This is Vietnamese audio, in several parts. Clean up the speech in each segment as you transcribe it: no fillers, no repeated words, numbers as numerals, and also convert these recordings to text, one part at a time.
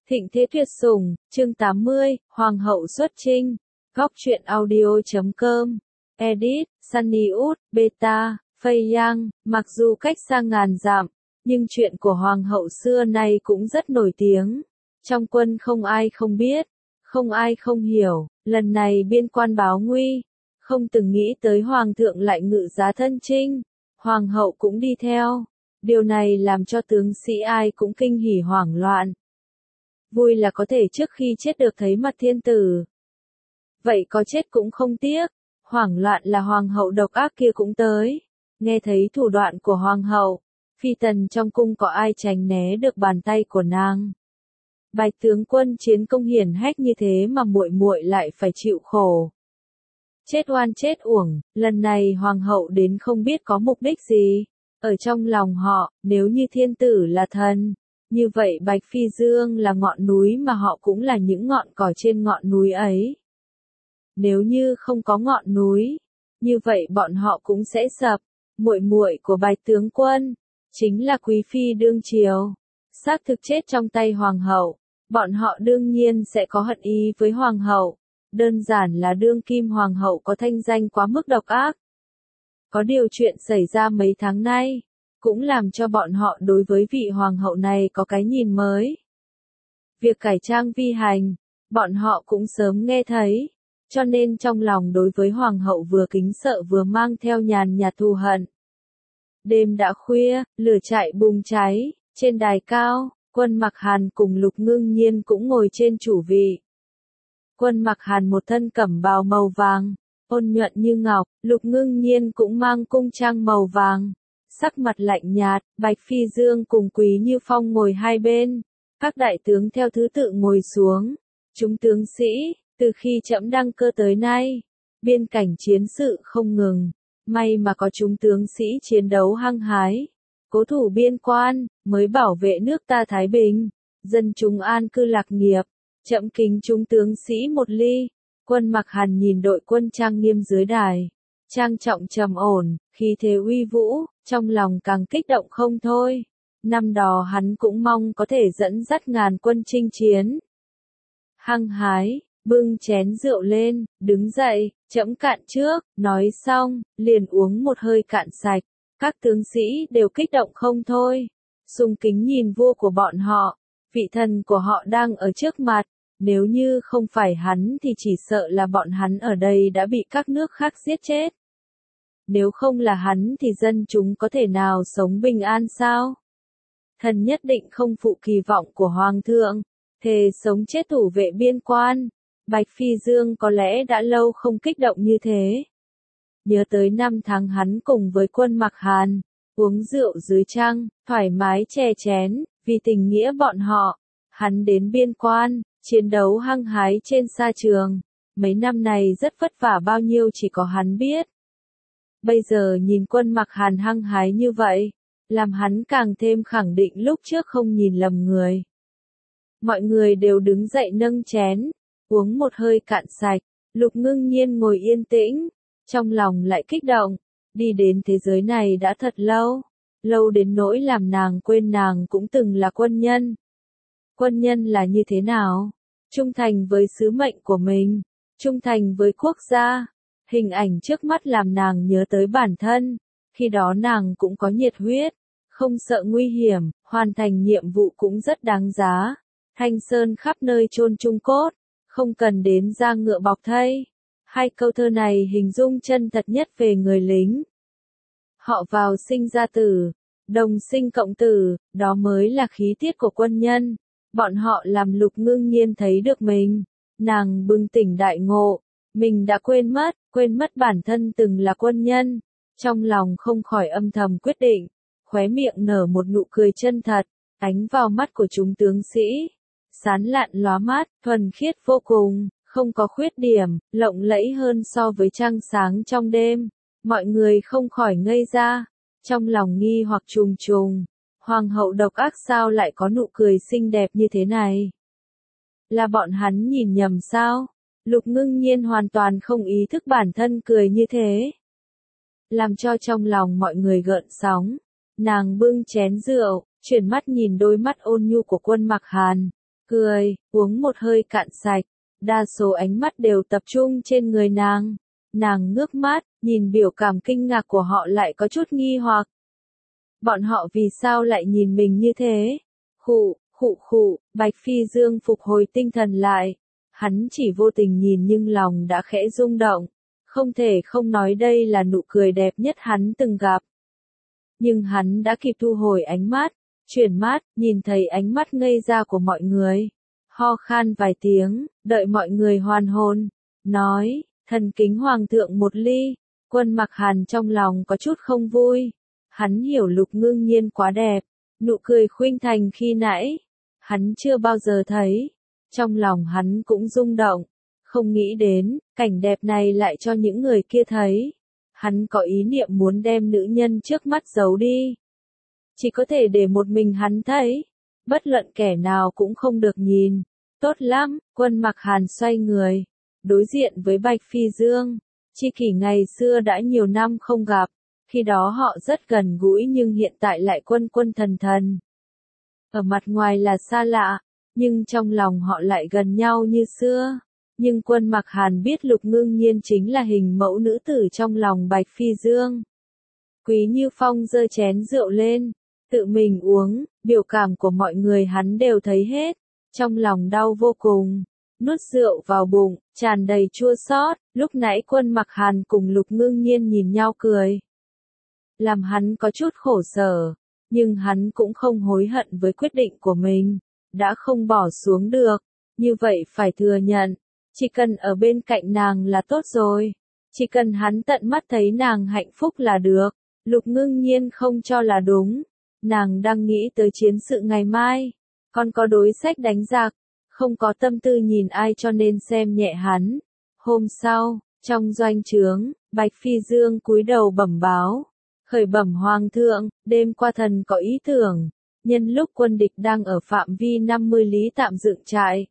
Thịnh thế tuyệt sủng, chương 80, Hoàng hậu xuất trinh. Góc truyện audio.com. Edit, Sunny Út, Beta, Phây Yang. Mặc dù cách xa ngàn dặm, nhưng chuyện của Hoàng hậu xưa nay cũng rất nổi tiếng. Trong quân không ai không biết, không ai không hiểu. Lần này biên quan báo nguy, không từng nghĩ tới Hoàng thượng lại ngự giá thân chinh. Hoàng hậu cũng đi theo. Điều này làm cho tướng sĩ ai cũng kinh hỉ hoảng loạn. Vui là có thể trước khi chết được thấy mặt thiên tử. Vậy có chết cũng không tiếc. Hoảng loạn là hoàng hậu độc ác kia cũng tới. Nghe thấy thủ đoạn của hoàng hậu, phi tần trong cung có ai tránh né được bàn tay của nàng. Bạch tướng quân chiến công hiển hách như thế mà muội muội lại phải chịu khổ. Chết oan chết uổng, lần này hoàng hậu đến không biết có mục đích gì. Ở trong lòng họ, nếu như thiên tử là thần, như vậy Bạch Phi Dương là ngọn núi mà họ cũng là những ngọn cỏ trên ngọn núi ấy. Nếu như không có ngọn núi, như vậy bọn họ cũng sẽ sập. Muội muội của Bạch tướng quân chính là quý phi đương triều, xác thực chết trong tay hoàng hậu. Bọn họ đương nhiên sẽ có hận ý với hoàng hậu, đơn giản là đương kim hoàng hậu có thanh danh quá mức độc ác. Có điều chuyện xảy ra mấy tháng nay, cũng làm cho bọn họ đối với vị hoàng hậu này có cái nhìn mới. Việc cải trang vi hành, bọn họ cũng sớm nghe thấy, cho nên trong lòng đối với hoàng hậu vừa kính sợ vừa mang theo nhàn nhạt thù hận. Đêm đã khuya, lửa trại bùng cháy, trên đài cao, Quân Mặc Hàn cùng Lục Ngưng Nhiên cũng ngồi trên chủ vị. Quân Mặc Hàn một thân cẩm bào màu vàng, ôn nhuận như ngọc, Lục Ngưng Nhiên cũng mang cung trang màu vàng. Sắc mặt lạnh nhạt, Bạch Phi Dương cùng Quý Như Phong ngồi hai bên. Các đại tướng theo thứ tự ngồi xuống. Chúng tướng sĩ, từ khi trẫm đăng cơ tới nay, biên cảnh chiến sự không ngừng. May mà có chúng tướng sĩ chiến đấu hăng hái, cố thủ biên quan, mới bảo vệ nước ta thái bình, dân chúng an cư lạc nghiệp. Trẫm kính chúng tướng sĩ một ly. Quân Mặc Hàn nhìn đội quân trang nghiêm dưới đài, trang trọng trầm ổn, khí thế uy vũ, trong lòng càng kích động không thôi. Năm đó hắn cũng mong có thể dẫn dắt ngàn quân chinh chiến. Hăng hái, bưng chén rượu lên, đứng dậy, trẫm cạn trước, nói xong, liền uống một hơi cạn sạch. Các tướng sĩ đều kích động không thôi, sùng kính nhìn vua của bọn họ, vị thần của họ đang ở trước mặt. Nếu như không phải hắn thì chỉ sợ là bọn hắn ở đây đã bị các nước khác giết chết. Nếu không là hắn thì dân chúng có thể nào sống bình an sao? Thần nhất định không phụ kỳ vọng của Hoàng thượng, thề sống chết thủ vệ biên quan. Bạch Phi Dương có lẽ đã lâu không kích động như thế. Nhớ tới năm tháng hắn cùng với Quân Mặc Hàn, uống rượu dưới trăng, thoải mái chè chén, vì tình nghĩa bọn họ. Hắn đến biên quan, chiến đấu hăng hái trên sa trường. Mấy năm này rất vất vả bao nhiêu chỉ có hắn biết. Bây giờ nhìn Quân Mặc Hàn hăng hái như vậy, làm hắn càng thêm khẳng định lúc trước không nhìn lầm người. Mọi người đều đứng dậy nâng chén, uống một hơi cạn sạch. Lục Ngưng Nhiên ngồi yên tĩnh, trong lòng lại kích động. Đi đến thế giới này đã thật lâu, lâu đến nỗi làm nàng quên nàng cũng từng là quân nhân. Quân nhân là như thế nào? Trung thành với sứ mệnh của mình, trung thành với quốc gia. Hình ảnh trước mắt làm nàng nhớ tới bản thân, khi đó nàng cũng có nhiệt huyết, không sợ nguy hiểm, hoàn thành nhiệm vụ cũng rất đáng giá. Thanh sơn khắp nơi chôn chung cốt, không cần đến ra ngựa bọc thây. Hai câu thơ này hình dung chân thật nhất về người lính. Họ vào sinh ra tử, đồng sinh cộng tử, đó mới là khí tiết của quân nhân. Bọn họ làm Lục Ngưng Nhiên thấy được mình, nàng bừng tỉnh đại ngộ, mình đã quên mất bản thân từng là quân nhân. Trong lòng không khỏi âm thầm quyết định, khóe miệng nở một nụ cười chân thật, ánh vào mắt của chúng tướng sĩ. Sán lạn lóa mắt, thuần khiết vô cùng, không có khuyết điểm, lộng lẫy hơn so với trăng sáng trong đêm. Mọi người không khỏi ngây ra, trong lòng nghi hoặc trùng trùng. Hoàng hậu độc ác sao lại có nụ cười xinh đẹp như thế này? Là bọn hắn nhìn nhầm sao? Lục Ngưng Nhiên hoàn toàn không ý thức bản thân cười như thế, làm cho trong lòng mọi người gợn sóng. Nàng bưng chén rượu, chuyển mắt nhìn đôi mắt ôn nhu của Quân Mặc Hàn. cười, uống một hơi cạn sạch. Đa số ánh mắt đều tập trung trên người nàng. Nàng ngước mắt, nhìn biểu cảm kinh ngạc của họ lại có chút nghi hoặc. Bọn họ vì sao lại nhìn mình như thế? Khụ, Bạch Phi Dương phục hồi tinh thần lại. Hắn chỉ vô tình nhìn nhưng lòng đã khẽ rung động. Không thể không nói đây là nụ cười đẹp nhất hắn từng gặp. Nhưng hắn đã kịp thu hồi ánh mắt, chuyển mắt, nhìn thấy ánh mắt ngây ra của mọi người. Ho khan vài tiếng, đợi mọi người hoàn hồn. Nói, thần kính hoàng thượng một ly. Quân Mặc Hàn trong lòng có chút không vui. Hắn hiểu Lục Ngưng Nhiên quá đẹp. Nụ cười khuynh thành khi nãy. Hắn chưa bao giờ thấy. Trong lòng hắn cũng rung động. Không nghĩ đến, cảnh đẹp này lại cho những người kia thấy. Hắn có ý niệm muốn đem nữ nhân trước mắt giấu đi. Chỉ có thể để một mình hắn thấy. Bất luận kẻ nào cũng không được nhìn. Tốt lắm, Quân Mặc Hàn xoay người. Đối diện với Bạch Phi Dương. Chi kỷ ngày xưa đã nhiều năm không gặp. Khi đó họ rất gần gũi nhưng hiện tại lại quân quân thần thần. Ở mặt ngoài là xa lạ, nhưng trong lòng họ lại gần nhau như xưa. Nhưng Quân Mặc Hàn biết Lục Ngưng Nhiên chính là hình mẫu nữ tử trong lòng Bạch Phi Dương. Quý Như Phong giơ chén rượu lên, tự mình uống, biểu cảm của mọi người hắn đều thấy hết. Trong lòng đau vô cùng, nuốt rượu vào bụng, tràn đầy chua xót. Lúc nãy Quân Mặc Hàn cùng Lục Ngưng Nhiên nhìn nhau cười. Làm hắn có chút khổ sở, nhưng hắn cũng không hối hận với quyết định của mình. Đã không bỏ xuống được, như vậy phải thừa nhận. Chỉ cần ở bên cạnh nàng là tốt rồi. Chỉ cần hắn tận mắt thấy nàng hạnh phúc là được. Lục Ngưng Nhiên không cho là đúng. Nàng đang nghĩ tới chiến sự ngày mai. Còn có đối sách đánh giặc. Không có tâm tư nhìn ai cho nên xem nhẹ hắn. Hôm sau, trong doanh trướng, Bạch Phi Dương cúi đầu bẩm báo. Khởi bẩm hoàng thượng, đêm qua thần có ý tưởng. Nhân lúc quân địch đang ở phạm vi 50 lý tạm dựng trại.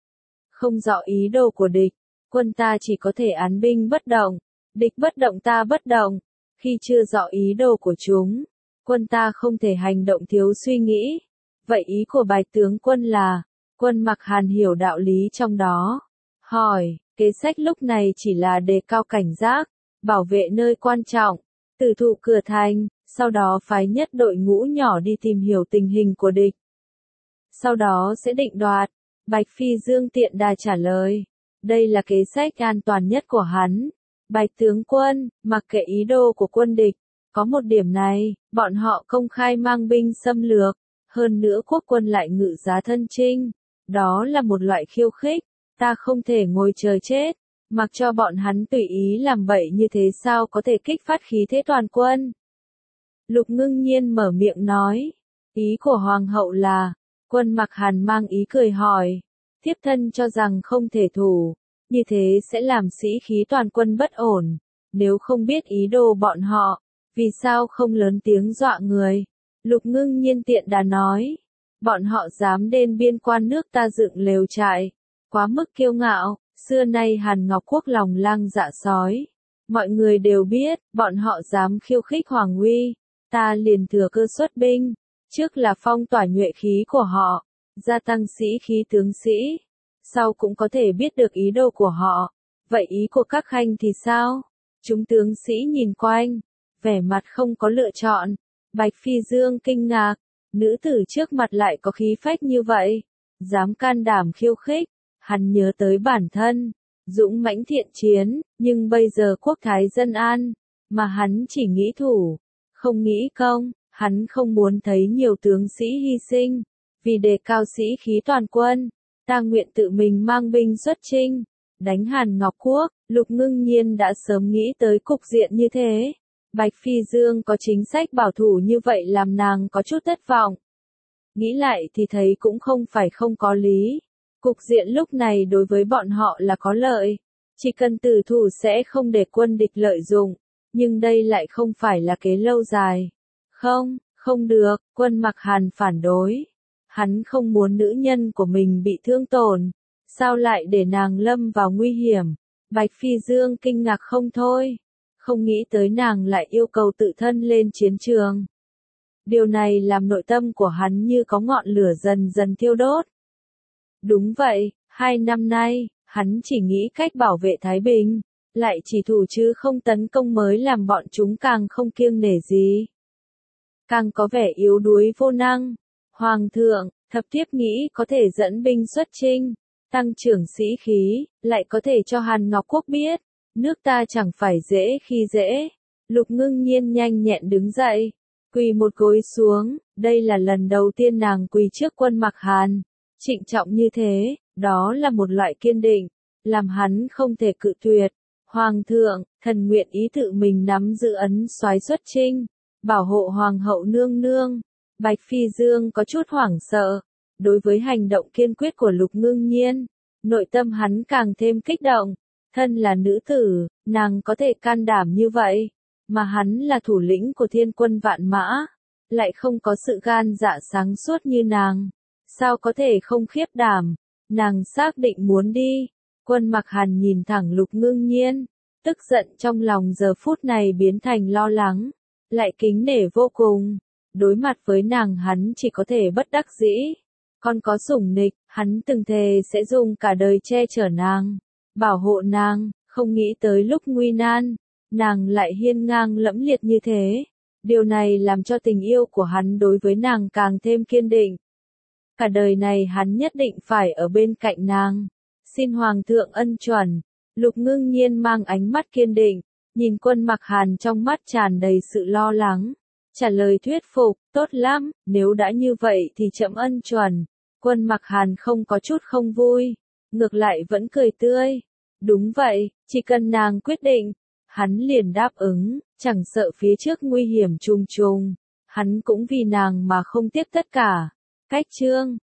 Không rõ ý đồ của địch, quân ta chỉ có thể án binh bất động. Địch bất động ta bất động. Khi chưa rõ ý đồ của chúng, quân ta không thể hành động thiếu suy nghĩ. Vậy ý của Bạch tướng quân là, Quân Mặc Hàn hiểu đạo lý trong đó. Hỏi, kế sách lúc này chỉ là đề cao cảnh giác, bảo vệ nơi quan trọng, tử thủ cửa thành, sau đó phái nhất đội ngũ nhỏ đi tìm hiểu tình hình của địch. Sau đó sẽ định đoạt. Bạch Phi Dương tiện đà trả lời. Đây là kế sách an toàn nhất của hắn. Bạch tướng quân, mặc kệ ý đồ của quân địch. Có một điểm này, bọn họ công khai mang binh xâm lược. Hơn nữa quốc quân lại ngự giá thân chinh. Đó là một loại khiêu khích. Ta không thể ngồi chờ chết. Mặc cho bọn hắn tùy ý làm bậy như thế sao có thể kích phát khí thế toàn quân. Lục Ngưng Nhiên mở miệng nói. Ý của Hoàng hậu là, Quân Mặc Hàn mang ý cười hỏi. Thiếp thân cho rằng không thể thủ. Như thế sẽ làm sĩ khí toàn quân bất ổn. Nếu không biết ý đồ bọn họ, vì sao không lớn tiếng dọa người? Lục Ngưng Nhiên tiện đà nói. Bọn họ dám đến biên quan nước ta dựng lều trại. Quá mức kiêu ngạo, xưa nay Hàn Ngọc Quốc lòng lang dạ sói. Mọi người đều biết, bọn họ dám khiêu khích hoàng uy. Ta liền thừa cơ xuất binh. Trước là phong tỏa nhuệ khí của họ, gia tăng sĩ khí tướng sĩ. Sau cũng có thể biết được ý đồ của họ. Vậy ý của các khanh thì sao? Chúng tướng sĩ nhìn quanh, vẻ mặt không có lựa chọn. Bạch Phi Dương kinh ngạc, nữ tử trước mặt lại có khí phách như vậy, dám can đảm khiêu khích. Hắn nhớ tới bản thân, dũng mãnh thiện chiến, nhưng bây giờ quốc thái dân an, mà hắn chỉ nghĩ thủ, không nghĩ công. Hắn không muốn thấy nhiều tướng sĩ hy sinh, vì đề cao sĩ khí toàn quân. Ta nguyện tự mình mang binh xuất chinh, đánh Hàn Ngọc Quốc. Lục Ngưng Nhiên đã sớm nghĩ tới cục diện như thế. Bạch Phi Dương có chính sách bảo thủ như vậy làm nàng có chút thất vọng. Nghĩ lại thì thấy cũng không phải không có lý. Cục diện lúc này đối với bọn họ là có lợi. Chỉ cần tử thủ sẽ không để quân địch lợi dụng. Nhưng đây lại không phải là kế lâu dài. Không được, Quân Mặc Hàn phản đối. Hắn không muốn nữ nhân của mình bị thương tổn. Sao lại để nàng lâm vào nguy hiểm? Bạch Phi Dương kinh ngạc không thôi. Không nghĩ tới nàng lại yêu cầu tự thân lên chiến trường. Điều này làm nội tâm của hắn như có ngọn lửa dần dần thiêu đốt. Đúng vậy, 2 năm nay, hắn chỉ nghĩ cách bảo vệ Thái Bình, lại chỉ thủ chứ không tấn công mới làm bọn chúng càng không kiêng nể gì. Càng có vẻ yếu đuối vô năng. Hoàng thượng, thập thiếp nghĩ có thể dẫn binh xuất chinh, tăng trưởng sĩ khí, lại có thể cho Hàn Ngọc Quốc biết, nước ta chẳng phải dễ khi dễ. Lục Ngưng Nhiên nhanh nhẹn đứng dậy, quỳ một gối xuống, đây là lần đầu tiên nàng quỳ trước Quân Mặc Hàn. Trịnh trọng như thế, đó là một loại kiên định, làm hắn không thể cự tuyệt. Hoàng thượng, thần nguyện ý tự mình nắm giữ ấn soái xuất chinh, bảo hộ hoàng hậu nương nương. Bạch Phi Dương có chút hoảng sợ, đối với hành động kiên quyết của Lục Ngưng Nhiên, nội tâm hắn càng thêm kích động. Thân là nữ tử, nàng có thể can đảm như vậy, mà hắn là thủ lĩnh của thiên quân vạn mã, lại không có sự gan dạ sáng suốt như nàng. Sao có thể không khiếp đảm? Nàng xác định muốn đi. Quân Mặc Hàn nhìn thẳng Lục Ngưng Nhiên, tức giận trong lòng giờ phút này biến thành lo lắng, lại kính nể vô cùng. Đối mặt với nàng hắn chỉ có thể bất đắc dĩ. Còn có sủng nịch, hắn từng thề sẽ dùng cả đời che chở nàng, bảo hộ nàng, không nghĩ tới lúc nguy nan, nàng lại hiên ngang lẫm liệt như thế. Điều này làm cho tình yêu của hắn đối với nàng càng thêm kiên định. Cả đời này hắn nhất định phải ở bên cạnh nàng. Xin Hoàng thượng ân chuẩn. Lục Ngưng Nhiên mang ánh mắt kiên định, nhìn Quân Mặc Hàn trong mắt tràn đầy sự lo lắng. Trả lời thuyết phục, tốt lắm, nếu đã như vậy thì chậm ân chuẩn. Quân Mặc Hàn không có chút không vui, ngược lại vẫn cười tươi. Đúng vậy, chỉ cần nàng quyết định, hắn liền đáp ứng, chẳng sợ phía trước nguy hiểm trùng trùng, hắn cũng vì nàng mà không tiếc tất cả. Cách chương